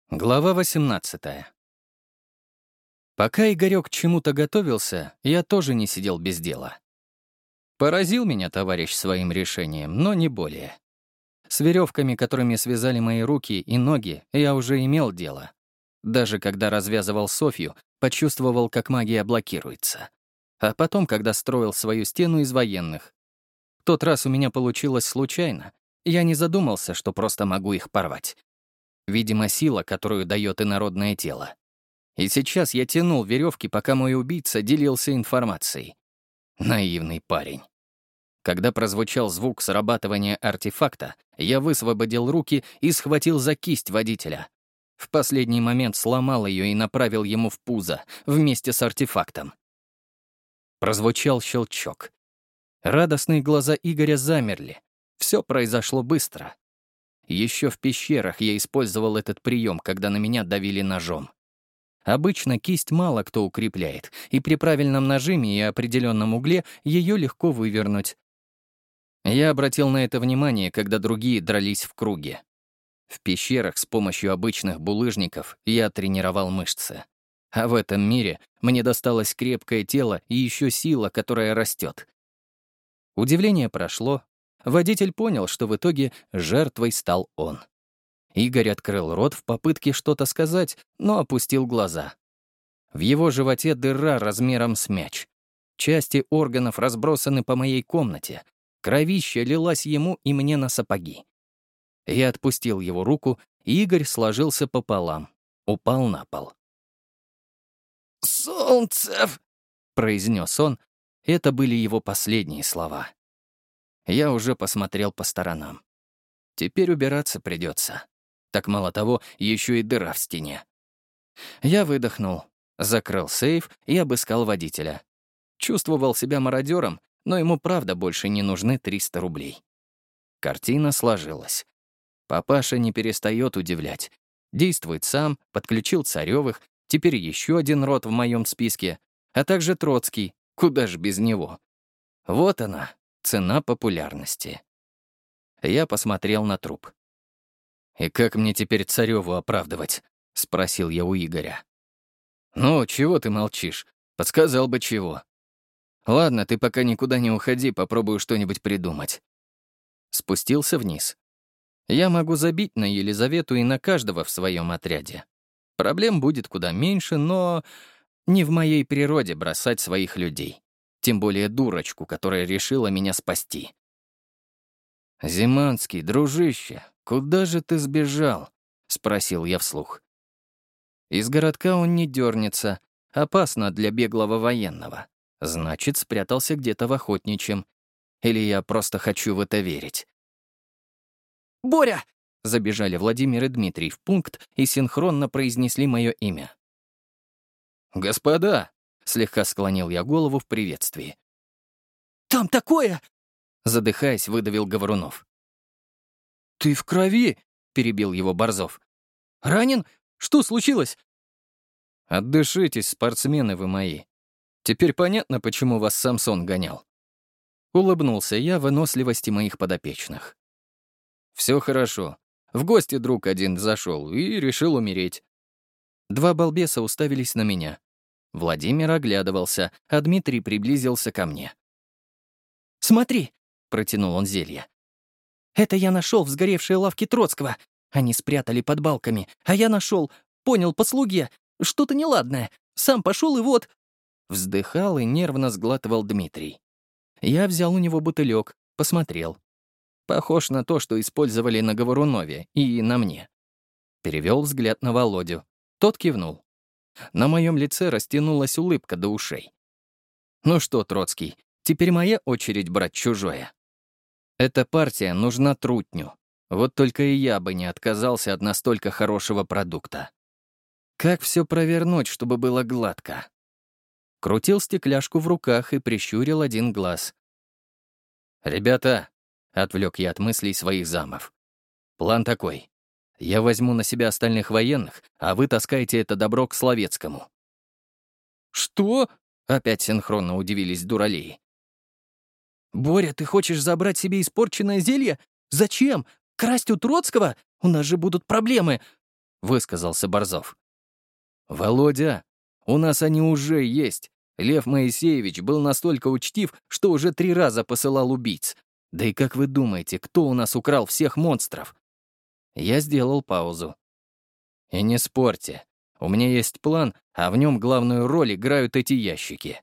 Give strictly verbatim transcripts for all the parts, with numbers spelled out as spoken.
Глава восемнадцатая. Пока Игорёк к чему-то готовился, я тоже не сидел без дела. Поразил меня товарищ своим решением, но не более. С веревками, которыми связали мои руки и ноги, я уже имел дело. Даже когда развязывал Софью, почувствовал, как магия блокируется. А потом, когда строил свою стену из военных. В тот раз у меня получилось случайно. Я не задумался, что просто могу их порвать. Видимо, сила, которую дает инородное тело. И сейчас я тянул веревки, пока мой убийца делился информацией. Наивный парень. Когда прозвучал звук срабатывания артефакта, я высвободил руки и схватил за кисть водителя. В последний момент сломал ее и направил ему в пузо вместе с артефактом. Прозвучал щелчок. Радостные глаза Игоря замерли. Все произошло быстро. Еще в пещерах я использовал этот прием, когда на меня давили ножом. Обычно кисть мало кто укрепляет, и при правильном нажиме и определенном угле ее легко вывернуть. Я обратил на это внимание, когда другие дрались в круге. В пещерах с помощью обычных булыжников я тренировал мышцы. А в этом мире мне досталось крепкое тело и еще сила, которая растет. Удивление прошло. Водитель понял, что в итоге жертвой стал он. Игорь открыл рот в попытке что-то сказать, но опустил глаза. В его животе дыра размером с мяч. Части органов разбросаны по моей комнате. Кровища лилась ему и мне на сапоги. Я отпустил его руку, и Игорь сложился пополам, упал на пол. «Солнцев!» — произнес он. Это были его последние слова. Я уже посмотрел по сторонам. Теперь убираться придется. Так мало того, еще и дыра в стене. Я выдохнул, закрыл сейф и обыскал водителя. Чувствовал себя мародером, но ему правда больше не нужны триста рублей. Картина сложилась. Папаша не перестает удивлять. Действует сам, подключил Царёвых, теперь еще один род в моем списке, а также Троцкий, куда ж без него. Вот она. Цена популярности. Я посмотрел на труп. «И как мне теперь Царёву оправдывать?» — спросил я у Игоря. «Ну, чего ты молчишь? Подсказал бы чего. Ладно, ты пока никуда не уходи, попробую что-нибудь придумать». Спустился вниз. Я могу забить на Елизавету и на каждого в своем отряде. Проблем будет куда меньше, но не в моей природе бросать своих людей. Тем более дурочку, которая решила меня спасти. «Зиманский, дружище, куда же ты сбежал?» — спросил я вслух. Из городка он не дернется, опасно для беглого военного. Значит, спрятался где-то в охотничьем. Или я просто хочу в это верить. «Боря!» — забежали Владимир и Дмитрий в пункт и синхронно произнесли мое имя. «Господа!» — слегка склонил я голову в приветствии. «Там такое!» — задыхаясь, выдавил Говорунов. «Ты в крови!» — перебил его Борзов. «Ранен? Что случилось?» «Отдышитесь, спортсмены вы мои. Теперь понятно, почему вас Самсон гонял». Улыбнулся я выносливости моих подопечных. «Все хорошо. В гости друг один зашел и решил умереть». Два балбеса уставились на меня. Владимир оглядывался, а Дмитрий приблизился ко мне. «Смотри!» — протянул он зелье. «Это я нашел в сгоревшей лавке Троцкого. Они спрятали под балками, а я нашел, понял по слуге, что-то неладное. Сам пошел и вот...» Вздыхал и нервно сглатывал Дмитрий. Я взял у него бутылек, посмотрел. Похож на то, что использовали на Говорунове и на мне. Перевел взгляд на Володю. Тот кивнул. На моем лице растянулась улыбка до ушей. «Ну что, Троцкий, теперь моя очередь брать чужое. Эта партия нужна трутню. Вот только и я бы не отказался от настолько хорошего продукта. Как все провернуть, чтобы было гладко?» Крутил стекляшку в руках и прищурил один глаз. «Ребята», — отвлек я от мыслей своих замов, — «план такой. Я возьму на себя остальных военных, а вы таскаете это добро к Словецкому». «Что?» — опять синхронно удивились дуралеи. «Боря, ты хочешь забрать себе испорченное зелье? Зачем? Красть у Троцкого? У нас же будут проблемы. — высказался Борзов. «Володя, у нас они уже есть. Лев Моисеевич был настолько учтив, что уже три раза посылал убийц. Да и как вы думаете, кто у нас украл всех монстров?» Я сделал паузу. «И не спорьте. У меня есть план, а в нем главную роль играют эти ящики».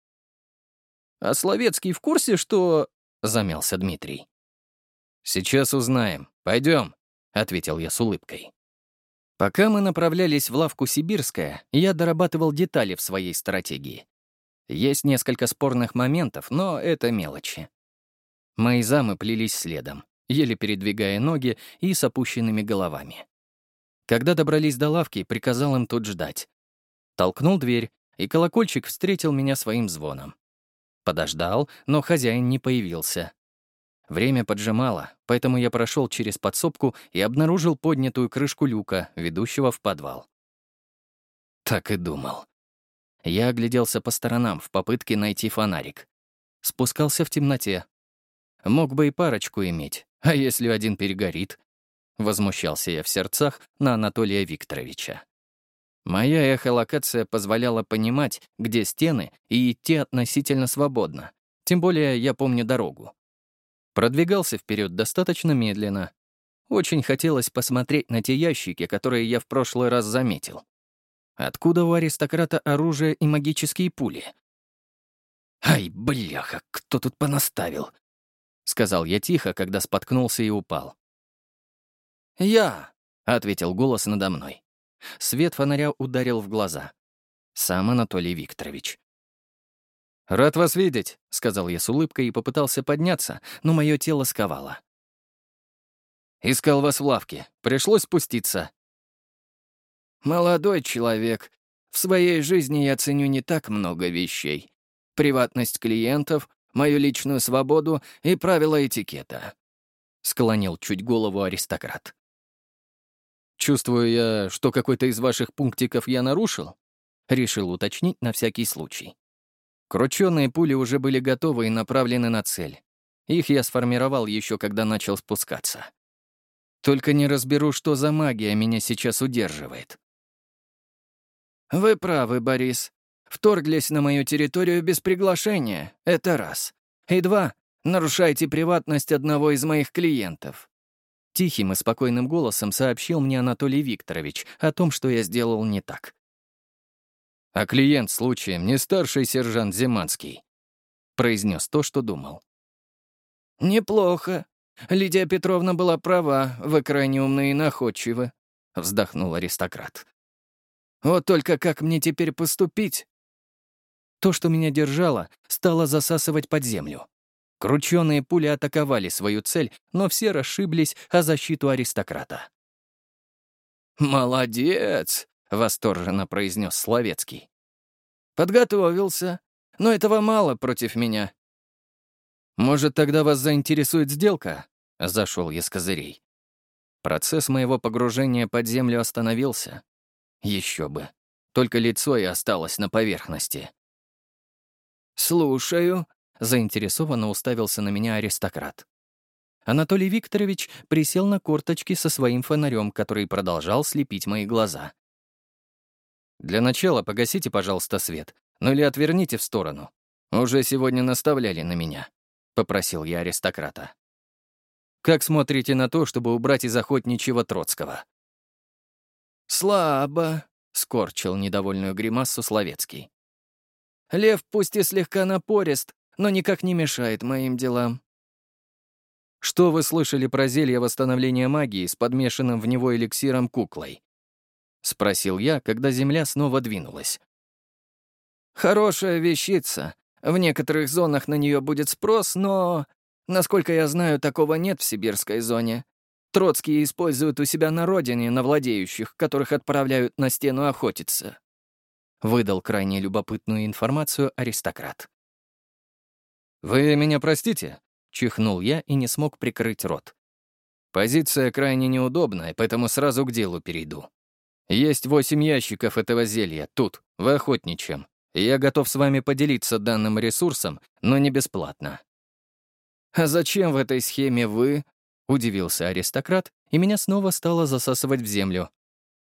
«А Словецкий в курсе, что...» — замялся Дмитрий. «Сейчас узнаем. Пойдем», — ответил я с улыбкой. Пока мы направлялись в лавку «Сибирская», я дорабатывал детали в своей стратегии. Есть несколько спорных моментов, но это мелочи. Мои замы плелись следом, еле передвигая ноги и с опущенными головами. Когда добрались до лавки, приказал им тут ждать. Толкнул дверь, и колокольчик встретил меня своим звоном. Подождал, но хозяин не появился. Время поджимало, поэтому я прошел через подсобку и обнаружил поднятую крышку люка, ведущего в подвал. Так и думал. Я огляделся по сторонам в попытке найти фонарик. Спускался в темноте. Мог бы и парочку иметь, а если один перегорит? Возмущался я в сердцах на Анатолия Викторовича. Моя эхолокация позволяла понимать, где стены, и идти относительно свободно. Тем более я помню дорогу. Продвигался вперед достаточно медленно. Очень хотелось посмотреть на те ящики, которые я в прошлый раз заметил. Откуда у аристократа оружие и магические пули? «Ай, бляха, кто тут понаставил?» — сказал я тихо, когда споткнулся и упал. «Я», — ответил голос надо мной. Свет фонаря ударил в глаза. Сам Анатолий Викторович. «Рад вас видеть», — сказал я с улыбкой и попытался подняться, но мое тело сковало. «Искал вас в лавке. Пришлось спуститься». «Молодой человек, в своей жизни я ценю не так много вещей. Приватность клиентов, мою личную свободу и правила этикета», — склонил чуть голову аристократ. «Чувствую я, что какой-то из ваших пунктиков я нарушил?» Решил уточнить на всякий случай. Кручёные пули уже были готовы и направлены на цель. Их я сформировал еще когда начал спускаться. Только не разберу, что за магия меня сейчас удерживает. «Вы правы, Борис. Вторглись на мою территорию без приглашения. Это раз. И два. Нарушаете приватность одного из моих клиентов». Тихим и спокойным голосом сообщил мне Анатолий Викторович о том, что я сделал не так. «А клиент, случаем, не старший сержант Зиманский», — произнес то, что думал. «Неплохо. Лидия Петровна была права, вы крайне умны и находчивы», — вздохнул аристократ. «Вот только как мне теперь поступить?» То, что меня держало, стало засасывать под землю. Кручёные пули атаковали свою цель, но все расшиблись о защиту аристократа. «Молодец!» — восторженно произнес Словецкий. «Подготовился, но этого мало против меня». «Может, тогда вас заинтересует сделка?» — зашел я с козырей. Процесс моего погружения под землю остановился. Еще бы. Только лицо и осталось на поверхности. «Слушаю», — заинтересованно уставился на меня аристократ. Анатолий Викторович присел на корточки со своим фонарем, который продолжал слепить мои глаза. «Для начала погасите, пожалуйста, свет, ну или отверните в сторону. Уже сегодня наставляли на меня», — попросил я аристократа. «Как смотрите на то, чтобы убрать из охотничьего Троцкого?» «Слабо», — скорчил недовольную гримасу Словецкий. «Лев пусть и слегка напорист, но никак не мешает моим делам». «Что вы слышали про зелье восстановления магии с подмешанным в него эликсиром куклой?» — спросил я, когда земля снова двинулась. «Хорошая вещица. В некоторых зонах на нее будет спрос, но, насколько я знаю, такого нет в сибирской зоне. Троцкие используют у себя на родине на владеющих, которых отправляют на стену охотиться». Выдал крайне любопытную информацию аристократ. «Вы меня простите?» — чихнул я и не смог прикрыть рот. «Позиция крайне неудобная, поэтому сразу к делу перейду. Есть восемь ящиков этого зелья тут, в охотничьем. Я готов с вами поделиться данным ресурсом, но не бесплатно». «А зачем в этой схеме вы?» — удивился аристократ, и меня снова стало засасывать в землю.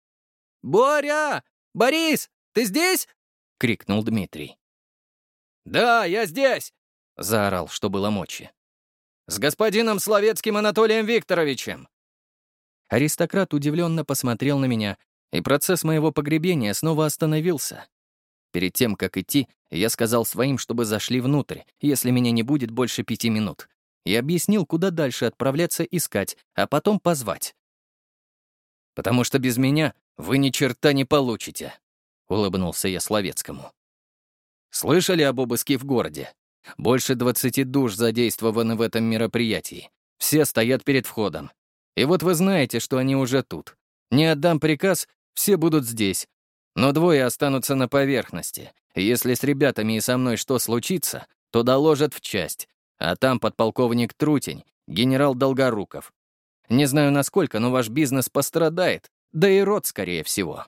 «Боря! Борис, ты здесь?» — крикнул Дмитрий. «Да, я здесь!» — заорал, что было мочи. «С господином Словецким Анатолием Викторовичем!» Аристократ удивленно посмотрел на меня, и процесс моего погребения снова остановился. Перед тем, как идти, я сказал своим, чтобы зашли внутрь, если меня не будет больше пяти минут, и объяснил, куда дальше отправляться искать, а потом позвать. «Потому что без меня вы ни черта не получите», — улыбнулся я Словецкому. «Слышали об обыске в городе? Больше двадцати душ задействованы в этом мероприятии. Все стоят перед входом. И вот вы знаете, что они уже тут. Не отдам приказ, все будут здесь. Но двое останутся на поверхности. Если с ребятами и со мной что случится, то доложат в часть. А там подполковник Трутень, генерал Долгоруков. Не знаю, насколько, но ваш бизнес пострадает, да и род, скорее всего».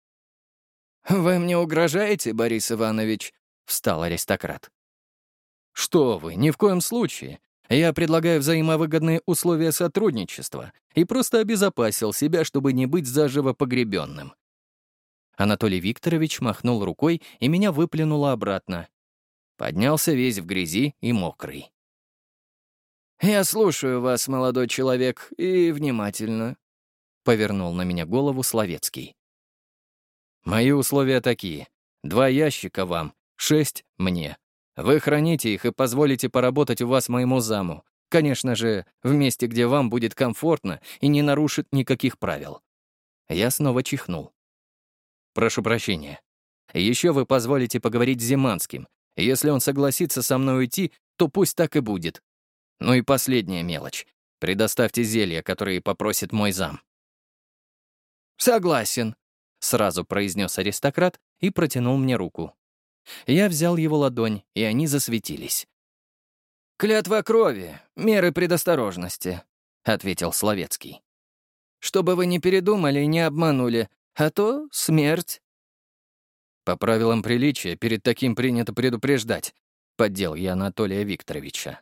«Вы мне угрожаете, Борис Иванович?» — встал аристократ. «Что вы, ни в коем случае. Я предлагаю взаимовыгодные условия сотрудничества и просто обезопасил себя, чтобы не быть заживо погребенным». Анатолий Викторович махнул рукой, и меня выплюнуло обратно. Поднялся весь в грязи и мокрый. «Я слушаю вас, молодой человек, и внимательно», — повернул на меня голову Словецкий. «Мои условия такие. Два ящика вам, шесть мне. Вы храните их и позволите поработать у вас моему заму. Конечно же, в месте, где вам будет комфортно и не нарушит никаких правил». Я снова чихнул. «Прошу прощения. Еще вы позволите поговорить с Зиманским. Если он согласится со мной уйти, то пусть так и будет. Ну и последняя мелочь. Предоставьте зелья, которые попросит мой зам». «Согласен», — сразу произнес аристократ и протянул мне руку. Я взял его ладонь, и они засветились. «Клятва крови, меры предосторожности», — ответил Словецкий. «Чтобы вы не передумали и не обманули, а то смерть». «По правилам приличия перед таким принято предупреждать», — поддел я Анатолия Викторовича.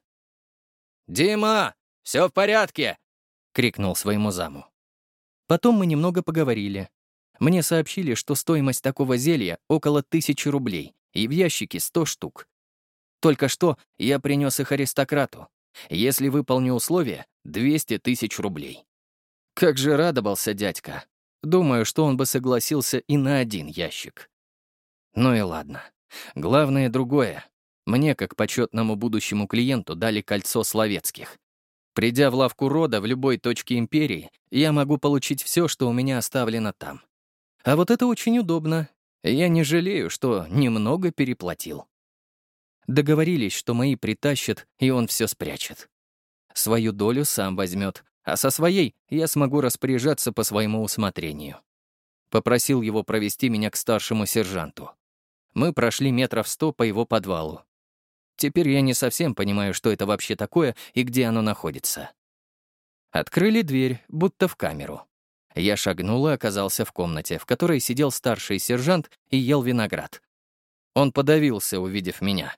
«Дима, все в порядке!» — крикнул своему заму. Потом мы немного поговорили. Мне сообщили, что стоимость такого зелья около тысячи рублей, и в ящике сто штук. Только что я принес их аристократу. Если выполню условия, двести тысяч рублей. Как же радовался дядька. Думаю, что он бы согласился и на один ящик. Ну и ладно. Главное другое. Мне, как почетному будущему клиенту, дали кольцо Словецких. Придя в лавку рода в любой точке империи, я могу получить все, что у меня оставлено там. А вот это очень удобно. Я не жалею, что немного переплатил. Договорились, что мои притащат, и он все спрячет. Свою долю сам возьмет, а со своей я смогу распоряжаться по своему усмотрению. Попросил его провести меня к старшему сержанту. Мы прошли метров сто по его подвалу. Теперь я не совсем понимаю, что это вообще такое и где оно находится. Открыли дверь, будто в камеру. Я шагнул и оказался в комнате, в которой сидел старший сержант и ел виноград. Он подавился, увидев меня.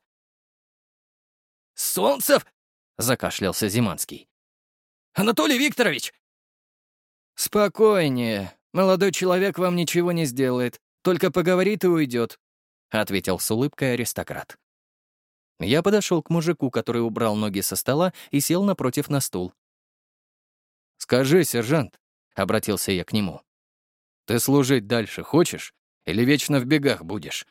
«Солнцев!» — закашлялся Зиманский. «Анатолий Викторович!» «Спокойнее. Молодой человек вам ничего не сделает. Только поговорит и уйдет», — ответил с улыбкой аристократ. Я подошел к мужику, который убрал ноги со стола и сел напротив на стул. «Скажи, сержант», — обратился я к нему, — «ты служить дальше хочешь или вечно в бегах будешь?»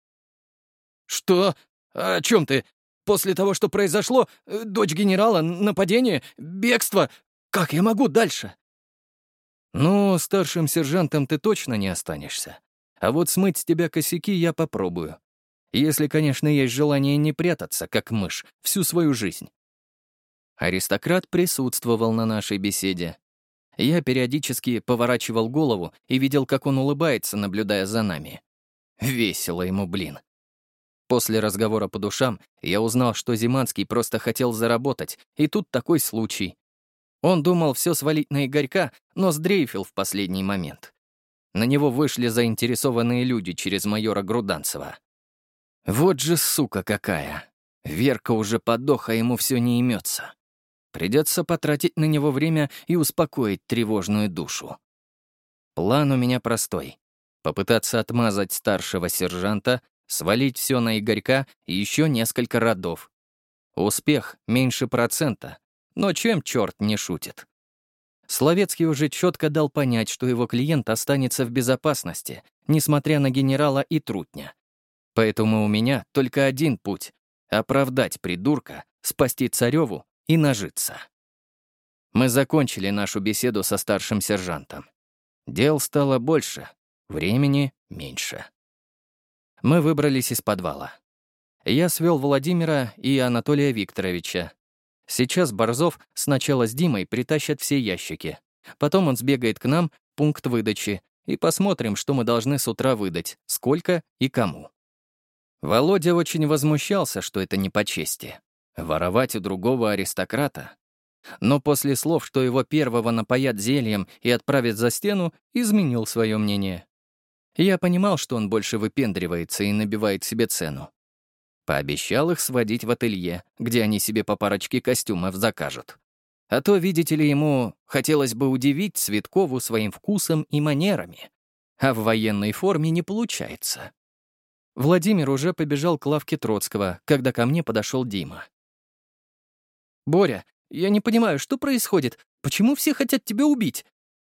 «Что? О чем ты? После того, что произошло, дочь генерала, нападение, бегство, как я могу дальше?» «Ну, старшим сержантом ты точно не останешься. А вот смыть с тебя косяки я попробую. Если, конечно, есть желание не прятаться, как мышь, всю свою жизнь». Аристократ присутствовал на нашей беседе. Я периодически поворачивал голову и видел, как он улыбается, наблюдая за нами. Весело ему, блин. После разговора по душам я узнал, что Зиманский просто хотел заработать, и тут такой случай. Он думал все свалить на Игорька, но сдрейфил в последний момент. На него вышли заинтересованные люди через майора Груданцева. Вот же сука какая. Верка уже подох, а ему все не имется. Придется потратить на него время и успокоить тревожную душу. План у меня простой. попытаться отмазать старшего сержанта, свалить все на Игорька и еще несколько родов. Успех меньше процента, но чем черт не шутит? Словецкий уже четко дал понять, что его клиент останется в безопасности, несмотря на генерала и трутня. Поэтому у меня только один путь — оправдать придурка, спасти Цареву и нажиться. Мы закончили нашу беседу со старшим сержантом. Дел стало больше, времени меньше. Мы выбрались из подвала. Я свел Владимира и Анатолия Викторовича. Сейчас Борзов сначала с Димой притащат все ящики. Потом он сбегает к нам, пункт выдачи, и посмотрим, что мы должны с утра выдать, сколько и кому. Володя очень возмущался, что это не по чести. Воровать у другого аристократа. Но после слов, что его первого напоят зельем и отправят за стену, изменил свое мнение. Я понимал, что он больше выпендривается и набивает себе цену. Пообещал их сводить в ателье, где они себе по парочке костюмов закажут. А то, видите ли, ему хотелось бы удивить Цветкову своим вкусом и манерами. А в военной форме не получается. Владимир уже побежал к лавке Троцкого, когда ко мне подошел Дима. «Боря, я не понимаю, что происходит? Почему все хотят тебя убить?»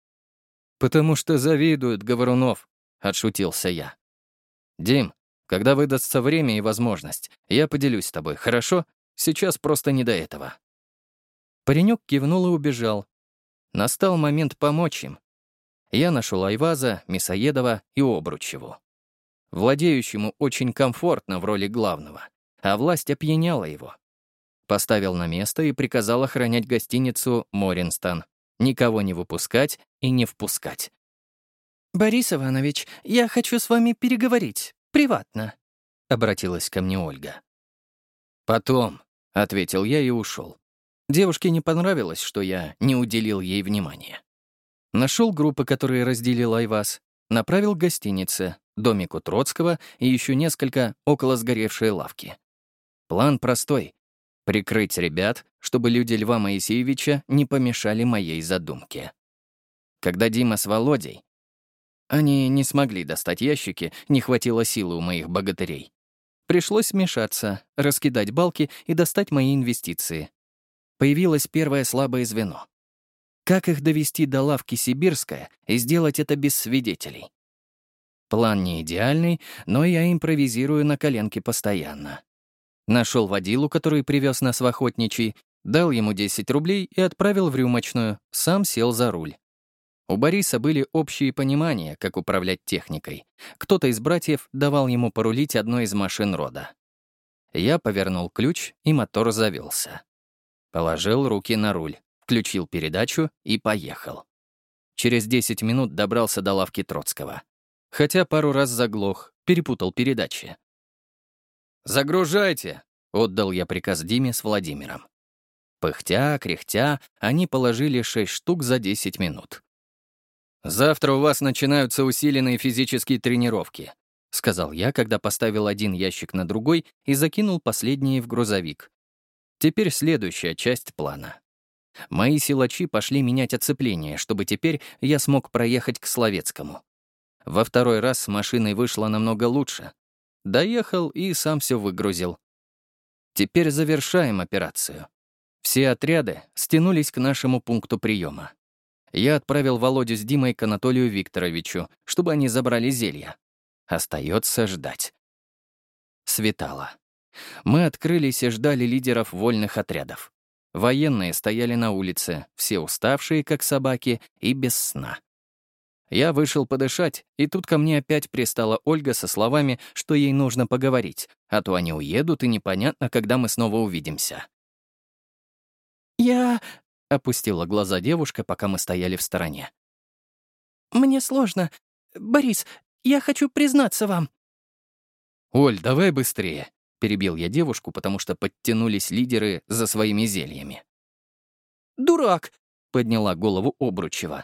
«Потому что завидуют, Говорунов», — отшутился я. «Дим, когда выдастся время и возможность, я поделюсь с тобой, хорошо? Сейчас просто не до этого». Паренек кивнул и убежал. Настал момент помочь им. Я нашел Айваза, Мясоедова и Обручеву. Владеющему очень комфортно в роли главного, а власть опьяняла его. Поставил на место и приказал охранять гостиницу «Моринстон», никого не выпускать и не впускать. «Борис Иванович, я хочу с вами переговорить. Приватно», — обратилась ко мне Ольга. «Потом», — ответил я и ушел. Девушке не понравилось, что я не уделил ей внимания. Нашел группы, которые разделил Айваз, направил к гостинице, домику Троцкого и еще несколько около сгоревшей лавки. План простой — прикрыть ребят, чтобы люди Льва Моисеевича не помешали моей задумке. Когда Дима с Володей... Они не смогли достать ящики, не хватило силы у моих богатырей. Пришлось вмешаться, раскидать балки и достать мои инвестиции. Появилось первое слабое звено. Как их довести до лавки «Сибирская» и сделать это без свидетелей? План не идеальный, но я импровизирую на коленке постоянно. Нашел водилу, который привез нас в Охотничий, дал ему десять рублей и отправил в рюмочную, сам сел за руль. У Бориса были общие понимания, как управлять техникой. Кто-то из братьев давал ему порулить одной из машин рода. Я повернул ключ, и мотор завелся. Положил руки на руль, включил передачу и поехал. Через десять минут добрался до лавки Троцкого. Хотя пару раз заглох, перепутал передачи. «Загружайте!» — отдал я приказ Диме с Владимиром. Пыхтя, кряхтя, они положили шесть штук за десять минут. «Завтра у вас начинаются усиленные физические тренировки», — сказал я, когда поставил один ящик на другой и закинул последние в грузовик. Теперь следующая часть плана. Мои силачи пошли менять оцепление, чтобы теперь я смог проехать к Словецкому. Во второй раз с машиной вышло намного лучше. Доехал и сам все выгрузил. Теперь завершаем операцию. Все отряды стянулись к нашему пункту приема. Я отправил Володю с Димой к Анатолию Викторовичу, чтобы они забрали зелья. Остается ждать. Светало. Мы открылись и ждали лидеров вольных отрядов. Военные стояли на улице, все уставшие, как собаки, и без сна. Я вышел подышать, и тут ко мне опять пристала Ольга со словами, что ей нужно поговорить, а то они уедут, и непонятно, когда мы снова увидимся. «Я...» — опустила глаза девушка, пока мы стояли в стороне. «Мне сложно. Борис, я хочу признаться вам». «Оль, давай быстрее», — перебил я девушку, потому что подтянулись лидеры за своими зельями. «Дурак!» — подняла голову Обручева.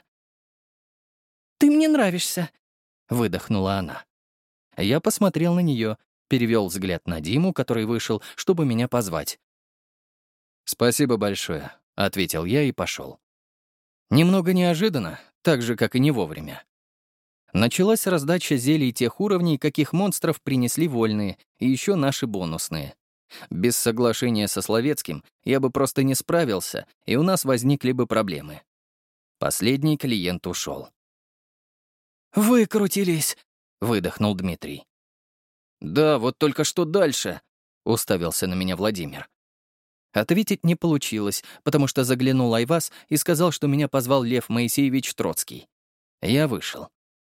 «Ты мне нравишься», — выдохнула она. Я посмотрел на нее, перевел взгляд на Диму, который вышел, чтобы меня позвать. «Спасибо большое», — ответил я и пошел. Немного неожиданно, так же, как и не вовремя. Началась раздача зелий тех уровней, каких монстров принесли вольные, и еще наши бонусные. Без соглашения со Словецким я бы просто не справился, и у нас возникли бы проблемы. Последний клиент ушел. «Выкрутились!» — выдохнул Дмитрий. «Да, вот только что дальше?» — уставился на меня Владимир. Ответить не получилось, потому что заглянул Айваз и сказал, что меня позвал Лев Моисеевич Троцкий. Я вышел.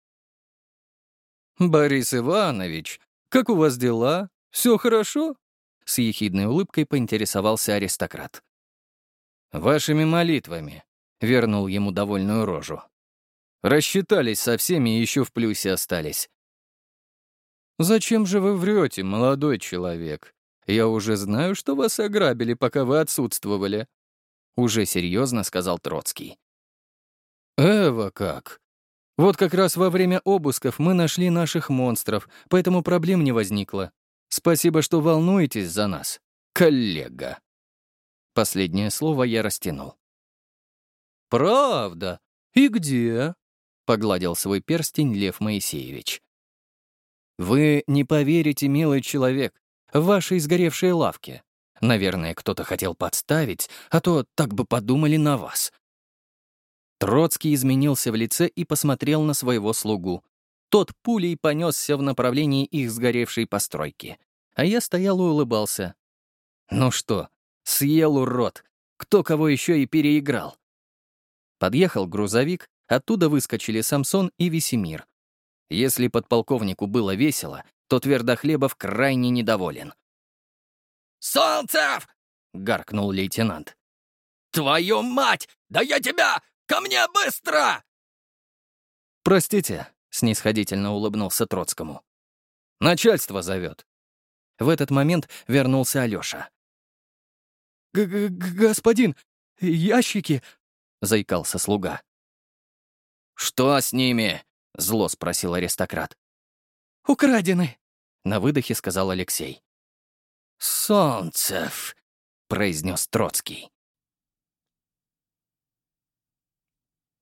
«Борис Иванович, как у вас дела? Все хорошо?» С ехидной улыбкой поинтересовался аристократ. «Вашими молитвами», — вернул ему довольную рожу. «Рассчитались со всеми и еще в плюсе остались». «Зачем же вы врете, молодой человек? Я уже знаю, что вас ограбили, пока вы отсутствовали», — уже серьезно сказал Троцкий. «Эва как? Вот как раз во время обысков мы нашли наших монстров, поэтому проблем не возникло. Спасибо, что волнуетесь за нас, коллега». Последнее слово я растянул. «Правда? И где?» — погладил свой перстень Лев Моисеевич. «Вы не поверите, милый человек, в вашей сгоревшей лавке. Наверное, кто-то хотел подставить, а то так бы подумали на вас». Троцкий изменился в лице и посмотрел на своего слугу. Тот пулей понесся в направлении их сгоревшей постройки. А я стоял и улыбался. «Ну что, съел урод. Кто кого еще и переиграл?» Подъехал грузовик, оттуда выскочили Самсон и Весемир. Если подполковнику было весело, то Твердохлебов крайне недоволен. «Солнцев!» — гаркнул лейтенант. «Твою мать! Да я тебя! Ко мне быстро!» «Простите», — снисходительно улыбнулся Троцкому. «Начальство зовет». В этот момент вернулся Алёша. Г -г «Господин, ящики!» — заикался слуга. «Что с ними?» — зло спросил аристократ. «Украдены!» — на выдохе сказал Алексей. «Солнцев!» — произнес Троцкий.